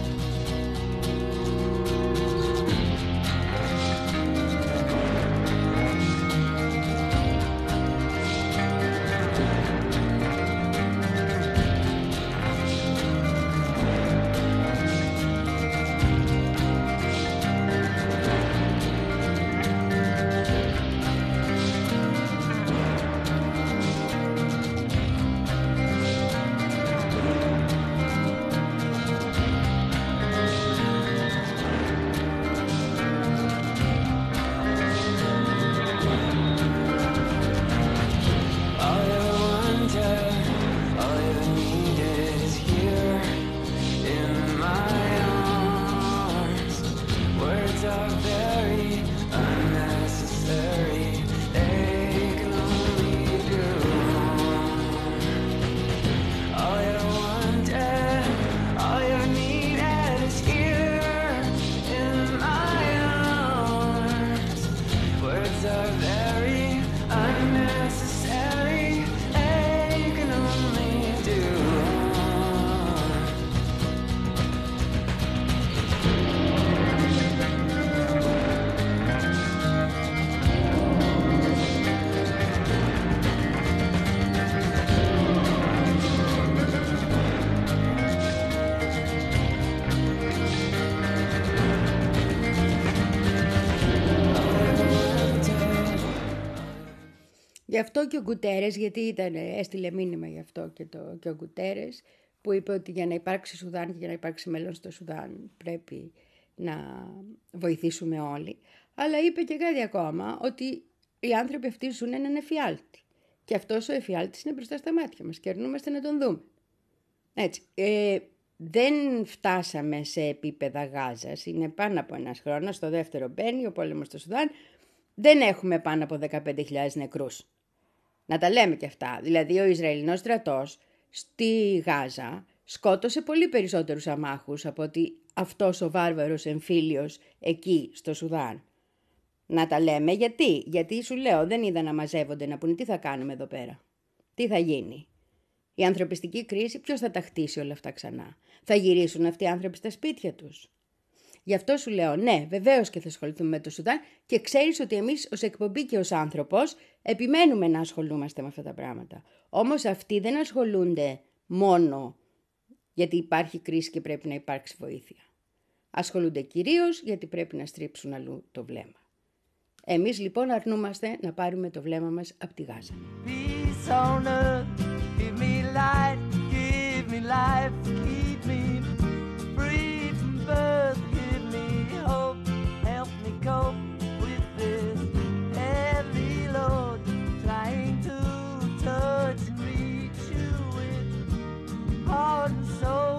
A: Γι' αυτό και ο Γκουτέρες, γιατί ήταν, έστειλε μήνυμα γι' αυτό και, το, και ο Γκουτέρες, που είπε ότι για να υπάρξει Σουδάν και για να υπάρξει μέλλον στο Σουδάν πρέπει να βοηθήσουμε όλοι. Αλλά είπε και κάτι ακόμα, ότι οι άνθρωποι αυτοί ζουν έναν εφιάλτη. Και αυτός ο εφιάλτης είναι μπροστά στα μάτια μας και αρνούμαστε να τον δούμε. Έτσι. Ε, δεν φτάσαμε σε επίπεδα Γάζας, είναι πάνω από ένας χρόνος, στο δεύτερο μπαίνει ο πόλεμος στο Σουδάν, δεν έχουμε πάνω από δεκαπέντε χιλιάδες νεκρούς. Να τα λέμε και αυτά. Δηλαδή ο Ισραηλινός στρατός στη Γάζα σκότωσε πολύ περισσότερους αμάχους από ότι αυτός ο βάρβαρος εμφύλιος εκεί στο Σουδάν. Να τα λέμε γιατί. Γιατί σου λέω δεν είδα να μαζεύονται να πούνε τι θα κάνουμε εδώ πέρα. Τι θα γίνει. Η ανθρωπιστική κρίση ποιος θα τα χτίσει όλα αυτά ξανά. Θα γυρίσουν αυτοί οι άνθρωποι στα σπίτια τους. Γι' αυτό σου λέω, ναι, βεβαίως και θα ασχοληθούμε με το Σουδάν και ξέρεις ότι εμείς ως εκπομπή και ως άνθρωπος επιμένουμε να ασχολούμαστε με αυτά τα πράγματα. Όμως αυτοί δεν ασχολούνται μόνο γιατί υπάρχει κρίση και πρέπει να υπάρξει βοήθεια. Ασχολούνται κυρίως γιατί πρέπει να στρίψουν αλλού το βλέμμα. Εμείς λοιπόν αρνούμαστε να πάρουμε το βλέμμα μας από τη Γάζα.
E: Peace on earth, give me light, give me life, keep me free from birth, give me hope, help me cope with this heavy load, trying to touch and reach you with heart and soul.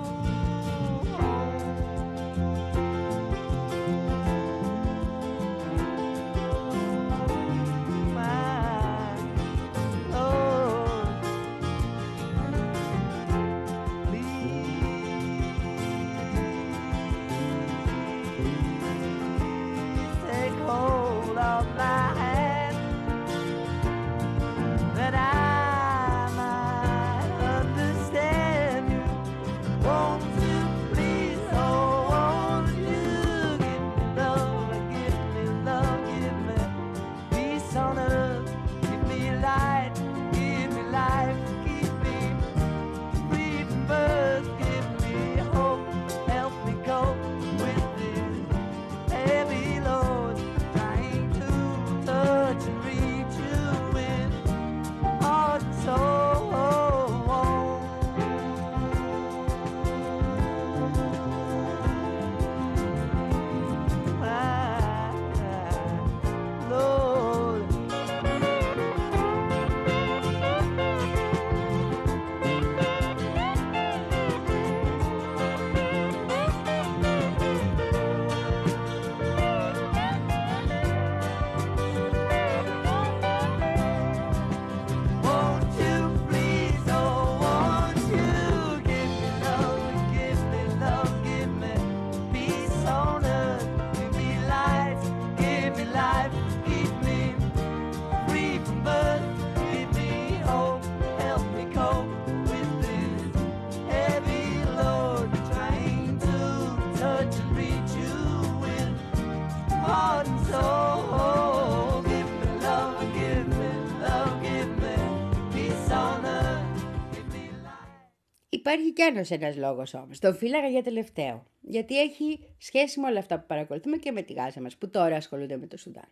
A: Υπάρχει κι ένας ένας λόγος όμως. Τον φύλαγα για τελευταίο. Γιατί έχει σχέση με όλα αυτά που παρακολουθούμε και με τη Γάζα μας, που τώρα ασχολούνται με το Σουδάν.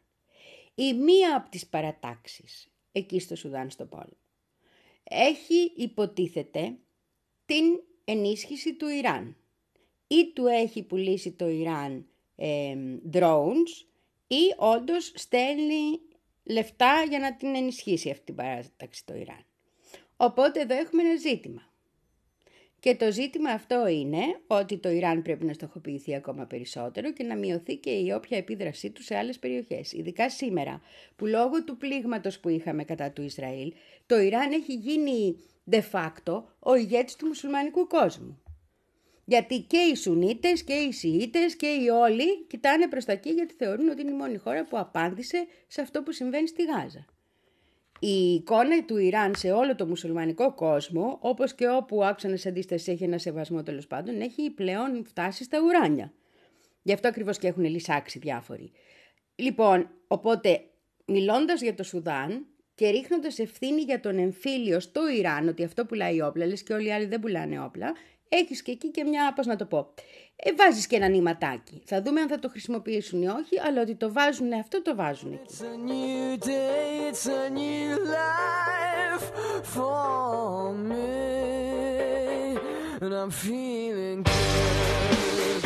A: Η μία από τις παρατάξεις εκεί στο Σουδάν, στο πόλεμο, έχει υποτίθεται την ενίσχυση του Ιράν. Ή του έχει πουλήσει το Ιράν ε, drones ή όντως στέλνει λεφτά για να την ενισχύσει αυτή την παράταξη το Ιράν. Οπότε εδώ έχουμε ένα ζήτημα. Και το ζήτημα αυτό είναι ότι το Ιράν πρέπει να στοχοποιηθεί ακόμα περισσότερο και να μειωθεί και η όποια επίδρασή του σε άλλες περιοχές. Ειδικά σήμερα, που λόγω του πλήγματος που είχαμε κατά του Ισραήλ, το Ιράν έχει γίνει de facto ο ηγέτης του μουσουλμανικού κόσμου. Γιατί και οι Σουνίτες και οι Σιήτες και οι όλοι κοιτάνε προς τα εκεί γιατί θεωρούν ότι είναι η μόνη χώρα που απάντησε σε αυτό που συμβαίνει στη Γάζα. Η εικόνα του Ιράν σε όλο το μουσουλμανικό κόσμο, όπως και όπου ο άξονας αντίστασης έχει ένα σεβασμό τέλος πάντων, έχει πλέον φτάσει στα ουράνια. Γι' αυτό ακριβώς και έχουν λυσάξει διάφοροι. Λοιπόν, οπότε μιλώντας για το Σουδάν και ρίχνοντας ευθύνη για τον εμφύλιο στο Ιράν, ότι αυτό πουλάει όπλα, λες και όλοι οι άλλοι δεν πουλάνε όπλα, έχεις και εκεί και μια, πώς να το πω, ε, βάζεις και ένα νηματάκι. Θα δούμε αν θα το χρησιμοποιήσουν ή όχι, αλλά ότι το βάζουν αυτό, το βάζουν εκεί.
E: It's a new day, it's a new life for me, and I'm feeling good.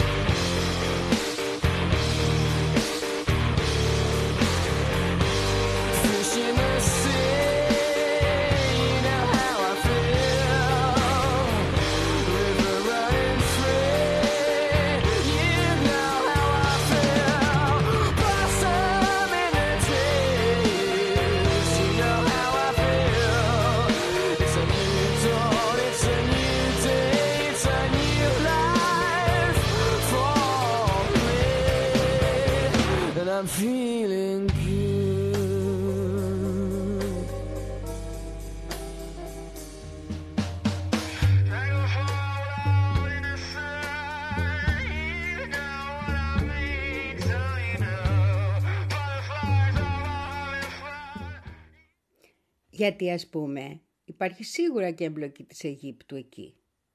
E: Fish in the sea, you know how I feel. River running free, you know how I feel. Blossom in the trees, you know how I feel. It's a new dawn, it's a new day, it's a new life for me, and I'm feeling good. I go fall in the sun, you know what I
A: Γιατί ας πούμε υπάρχει σίγουρα και εμπλοκή της Αιγύπτου εκεί.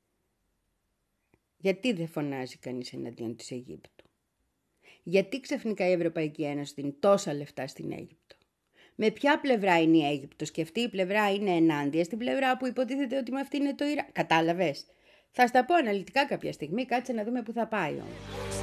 A: Γιατί δεν φωνάζει κανείς εναντίον της Αιγύπτου? Γιατί ξαφνικά η Ευρωπαϊκή Ένωση δίνει τόσα λεφτά στην Αίγυπτο? Με ποια πλευρά είναι η Αίγυπτος? Και αυτή η πλευρά είναι ενάντια στην πλευρά που υποτίθεται ότι με αυτή είναι το Ιράν. Κατάλαβες? Θα στα πω αναλυτικά κάποια στιγμή, κάτσε να δούμε που θα πάει όμως.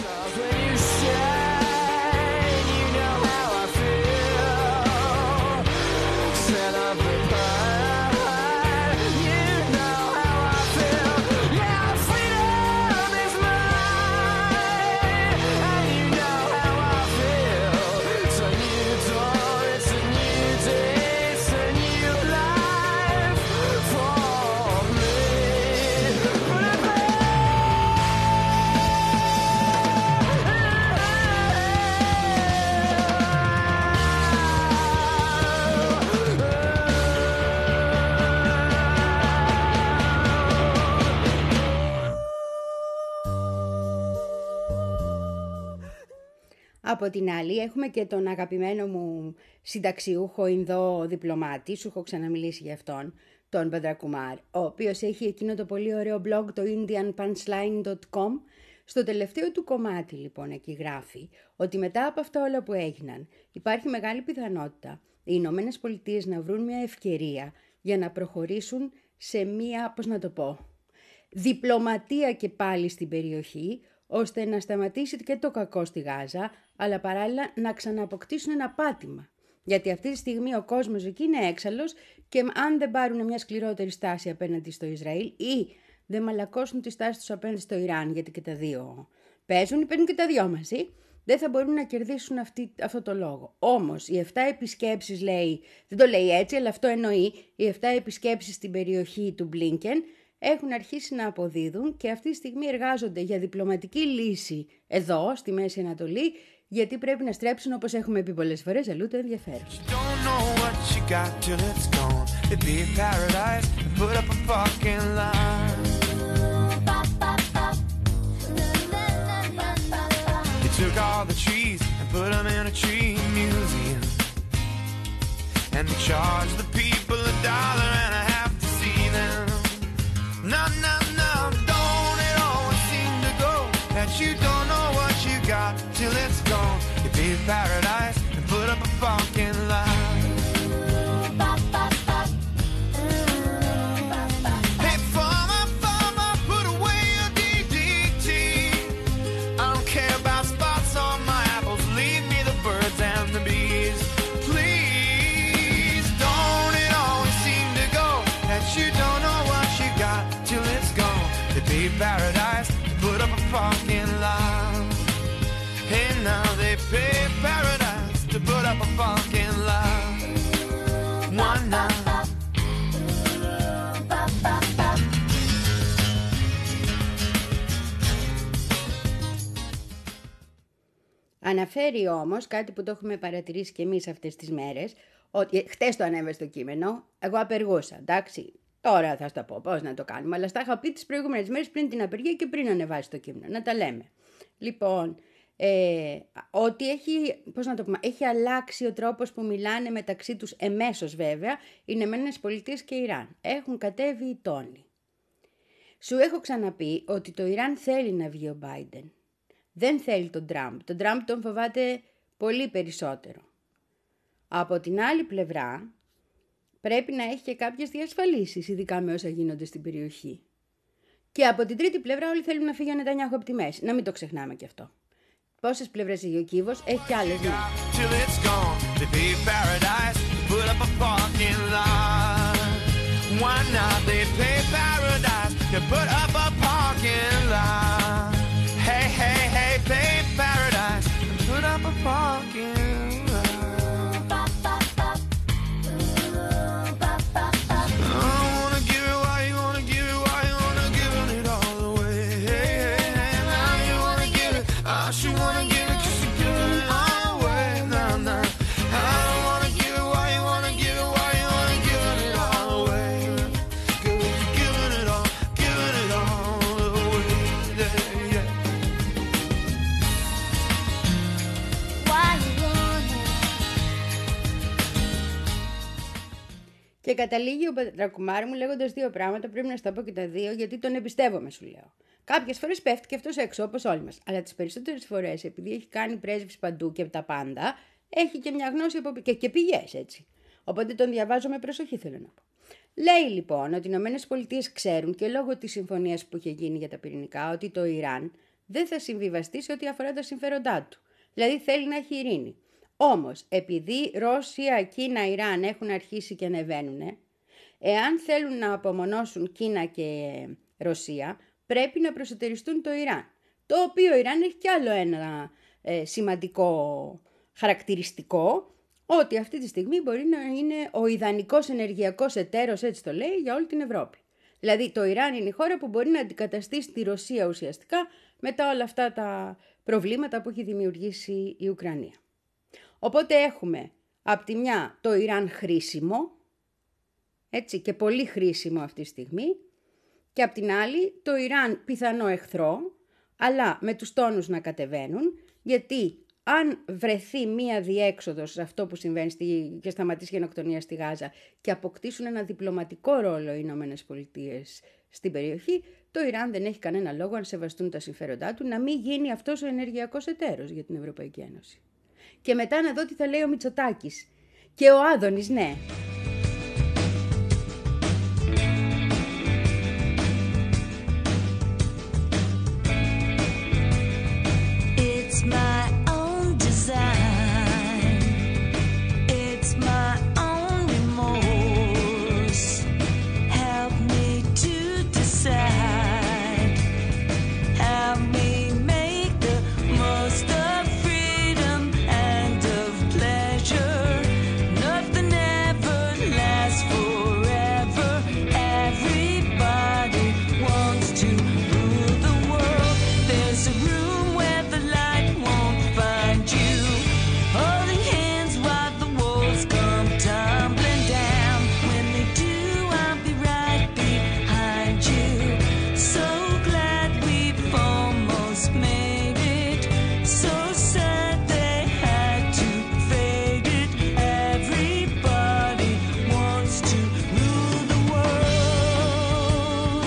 A: Από την άλλη έχουμε και τον αγαπημένο μου συνταξιούχο Ινδό διπλωμάτη, σου έχω ξαναμιλήσει για αυτόν, τον Μπαντρακουμάρ, ο οποίος έχει εκείνο το πολύ ωραίο blog, το indian punchline dot com. Στο τελευταίο του κομμάτι λοιπόν εκεί γράφει ότι μετά από αυτά όλα που έγιναν υπάρχει μεγάλη πιθανότητα οι Ηνωμένες Πολιτείες να βρουν μια ευκαιρία για να προχωρήσουν σε μια, πώς να το πω, διπλωματία και πάλι στην περιοχή, ώστε να σταματήσει και το κακό στη Γάζα, αλλά παράλληλα να ξανααποκτήσουν ένα πάτημα. Γιατί αυτή τη στιγμή ο κόσμος εκεί είναι έξαλλος και αν δεν πάρουν μια σκληρότερη στάση απέναντι στο Ισραήλ ή δεν μαλακώσουν τη στάση τους απέναντι στο Ιράν, γιατί και τα δύο παίζουν, παίρνουν και τα δυο μαζί, δεν θα μπορούν να κερδίσουν αυτή, αυτό το λόγο. Όμως οι εφτά επισκέψεις, λέει, δεν το λέει έτσι, αλλά αυτό εννοεί, οι εφτά επισκέψεις στην περιοχή του Μπλίνκεν έχουν αρχίσει να αποδίδουν και αυτή τη στιγμή εργάζονται για διπλωματική λύση εδώ, στη Μέση Ανατολή, γιατί πρέπει να στρέψουν, όπως έχουμε πει πολλές φορές, αλλού το ενδιαφέρον. Took all the trees and put them in a tree museum, and they charged the people a dollar and a half to see them. No, no, no, don't it always seem to go that you don't know what you got till it's gone? You pay paradise and put up a parking lot. Paradise, put up a parking lot. Hey, now they pay paradise to put up a parking lot. One night. Αναφέρει όμως κάτι που το έχουμε παρατηρήσει και εμείς αυτές τις μέρες, ότι χτες το ανέβασε στο κείμενο, εγώ απεργούσα, εντάξει. Τώρα θα στα πω πώς να το κάνουμε, αλλά στα είχα πει τις προηγούμενες μέρες πριν την απεργία και πριν ανεβάσει το κείμενο. Να τα λέμε. Λοιπόν, ε, ότι έχει, πώς να το πούμε, έχει αλλάξει ο τρόπος που μιλάνε μεταξύ τους εμέσως βέβαια οι Ηνωμένες Πολιτείες και Ιράν. Έχουν κατέβει οι τόνοι. Σου έχω ξαναπεί ότι το Ιράν θέλει να βγει ο Biden. Δεν θέλει τον Τραμπ. Τον Τραμπ τον φοβάται πολύ περισσότερο. Από την άλλη πλευρά, πρέπει να έχει και κάποιες διασφαλίσεις, ειδικά με όσα γίνονται στην περιοχή. Και από την τρίτη πλευρά όλοι θέλουν να φύγει ο Νετανιάχου από τη μέση. Να μην το ξεχνάμε και αυτό. Πόσες πλευρές έχει ο κύβος, έχει κι άλλες, ναι.
B: Away.
A: καταλήγει ο πατρακουμάρη μου λέγοντας δύο πράγματα. Πρέπει να στα πω και τα δύο, γιατί τον εμπιστεύομαι, σου λέω. Κάποιες φορές πέφτει και αυτός έξω, όπως όλοι μας. Αλλά τις περισσότερες φορές, επειδή έχει κάνει πρέσβεις παντού και τα πάντα, έχει και μια γνώση από... και, και πηγές, έτσι. Οπότε τον διαβάζω με προσοχή, θέλω να πω. Λέει λοιπόν ότι οι Ηνωμένες Πολιτείες ξέρουν και λόγω της συμφωνίας που είχε γίνει για τα πυρηνικά ότι το Ιράν δεν θα συμβιβαστεί σε ό,τι αφορά τα συμφέροντά του. Δηλαδή θέλει να έχει ειρήνη. Όμως, επειδή Ρώσια, Κίνα, Ιράν έχουν αρχίσει και ανεβαίνουν, εάν θέλουν να απομονώσουν Κίνα και Ρωσία, πρέπει να προσετεριστούν το Ιράν. Το οποίο Ιράν έχει κι άλλο ένα ε, σημαντικό χαρακτηριστικό, ότι αυτή τη στιγμή μπορεί να είναι ο ιδανικός ενεργειακός εταίρος, έτσι το λέει, για όλη την Ευρώπη. Δηλαδή το Ιράν είναι η χώρα που μπορεί να αντικαταστήσει τη Ρωσία ουσιαστικά μετά όλα αυτά τα προβλήματα που έχει δημιουργήσει η Ουκρανία. Οπότε έχουμε από τη μια το Ιράν χρήσιμο, έτσι, και πολύ χρήσιμο αυτή τη στιγμή, και από την άλλη το Ιράν πιθανό εχθρό, αλλά με τους τόνους να κατεβαίνουν, γιατί αν βρεθεί μία διέξοδος σε αυτό που συμβαίνει στη... και σταματήσει η γενοκτονία στη Γάζα και αποκτήσουν ένα διπλωματικό ρόλο οι Ηνωμένες Πολιτείες στην περιοχή, το Ιράν δεν έχει κανένα λόγο, αν σεβαστούν τα συμφέροντά του, να μην γίνει αυτός ο ενεργειακός εταίρος για την Ευρωπαϊκή Ένωση. Και μετά να δω τι θα λέει ο Μητσοτάκης. Και ο Άδωνης, ναι.
D: It's my own design. It's my own remorse. Help me to decide. Help me make the most of freedom and of pleasure. Nothing ever lasts forever. Everybody wants to rule the world. There's a room where the light won't find you. Holding hands while the walls come tumbling down. When they do, I'll be right behind you. So glad we've almost made it. So sad they had to fade it. Everybody wants to rule the world.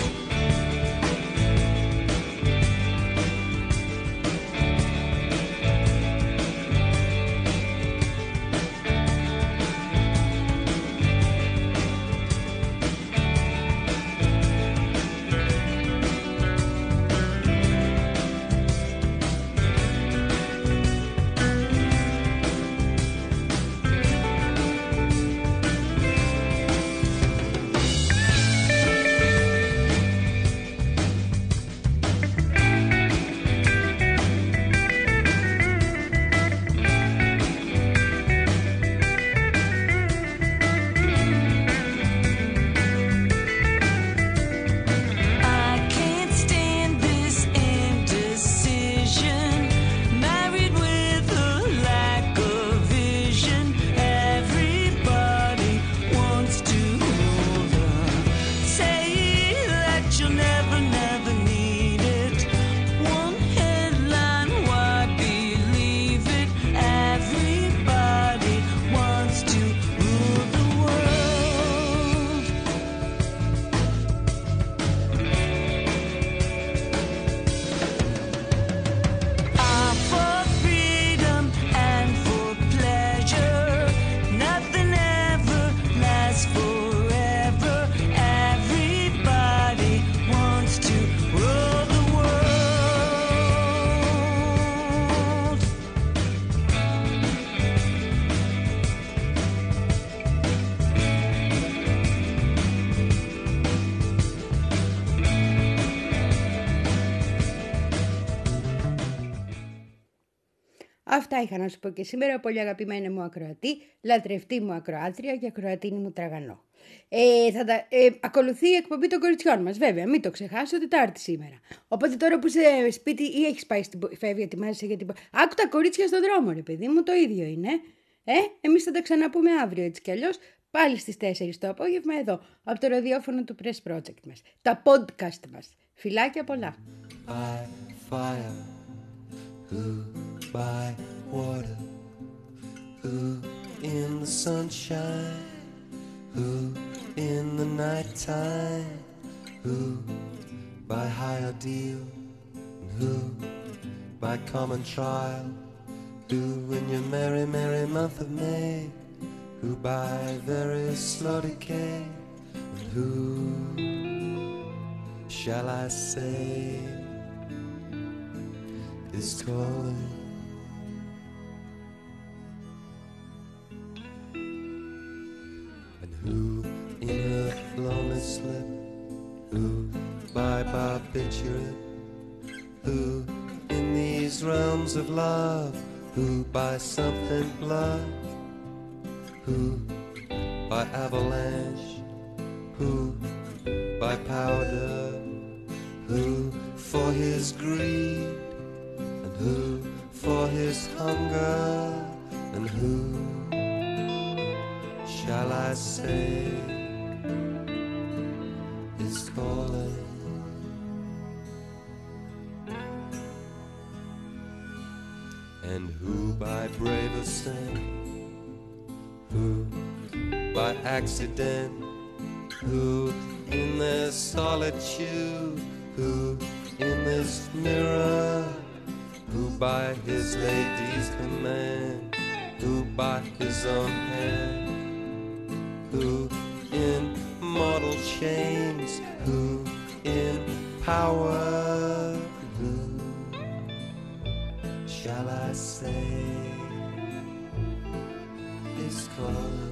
D: I can't stand this indecision. Married with a lack of vision. Everybody wants to rule them. Say that you'll never, never need it. One headline, why believe it? Everybody wants to rule the world. I'm for freedom and for pleasure. Nothing ever lasts forever. Everybody wants to rule the world.
A: Αυτά είχα να σου πω και σήμερα, πολύ αγαπημένη μου ακροατή, λατρευτή μου ακροάτρια και ακροατίνη μου τραγανό. Ε, θα τα, ε, ακολουθεί η εκπομπή των κοριτσιών μας, βέβαια, μην το ξεχάσω, Τετάρτη σήμερα. Οπότε τώρα που είσαι σπίτι ή έχεις πάει στην πο- φεύγει, ετοιμάζεσαι για την πο- άκου τα κορίτσια στον δρόμο, ρε παιδί μου, το ίδιο είναι. Ε, εμείς θα τα ξαναπούμε αύριο έτσι κι αλλιώς, πάλι στις τέσσερις το απόγευμα εδώ, από το ραδιόφωνο του Press Project μας. Τα podcast μας. Φιλάκια πολλά.
C: By fire, who by water, who in the sunshine, who
G: in the night time, who by high ordeal, and who by common trial, who in your merry, merry month of May, who by very slow decay, and who shall I say is calling? And who in a lonely slip, who by barbiturate, who in these realms of love, who by something blood, who by avalanche, who by powder, who for his greed, and who for his hunger, and who shall I say is calling? And who by brave ascent, who by accident, who in their solitude, who in this mirror, who by his lady's command, who by his own hand, who in mortal chains, who in power, who shall I say is calling?